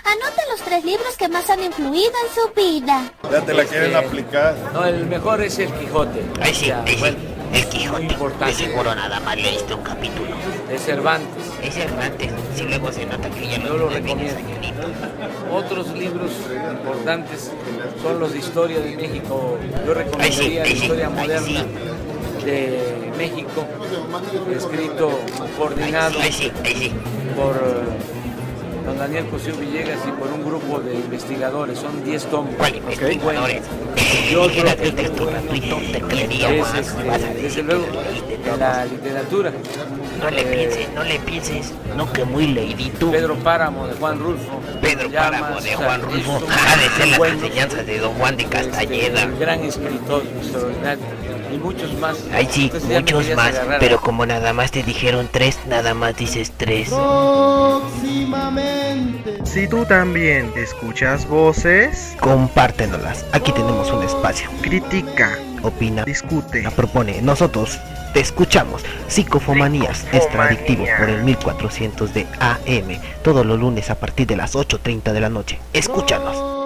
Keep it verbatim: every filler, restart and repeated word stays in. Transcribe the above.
Anote los tres libros que más han influido en su vida. Ya te la quieren Este, aplicar. No, el mejor es el Quijote. Ay, sí, O sea, ay, sí. bueno, El es muy Quijote. De importante. seguro nada más leíste un capítulo. De Cervantes. Es Cervantes. Si luego se nota que ya Yo no lo tiene medio recomiendo. añito. Otros libros importantes son los de historia de México. Yo Ay, sí, recomendaría la ay, sí, historia ay, moderna sí. de México, escrito, coordinado Ay, sí, ay, sí. por eh, don Daniel Cosío Villegas y por un grupo de investigadores. Son diez tomos. ¿Cuál Muy investigadores? buenos. Y otro Era que de es texto muy gratuito, bueno te creería es, más. este, Vas a desde decir luego, que lo leíste en todo. la literatura. No le eh, pienses, no le pienses. No, que muy leidito. Pedro Páramo de Juan Rulfo. Pedro Llamas, Páramo de o sea, Juan Rulfo. esos Ha de ser las buenos, enseñanzas de don Juan de Castañeda. este, gran escritor, extraordinario. Y muchos más. Ay, sí, Entonces ya me muchos querías más. agarrar. Pero como nada más te dijeron tres, nada más dices tres. Si tú también escuchas voces, Compártenolas. Aquí tenemos un espacio. critica, Opina, discute. la propone. Nosotros te escuchamos. Psicofomanías, extraadictivo por el mil cuatrocientos de A M. Todos los lunes a partir de las ocho treinta de la noche. Escúchanos.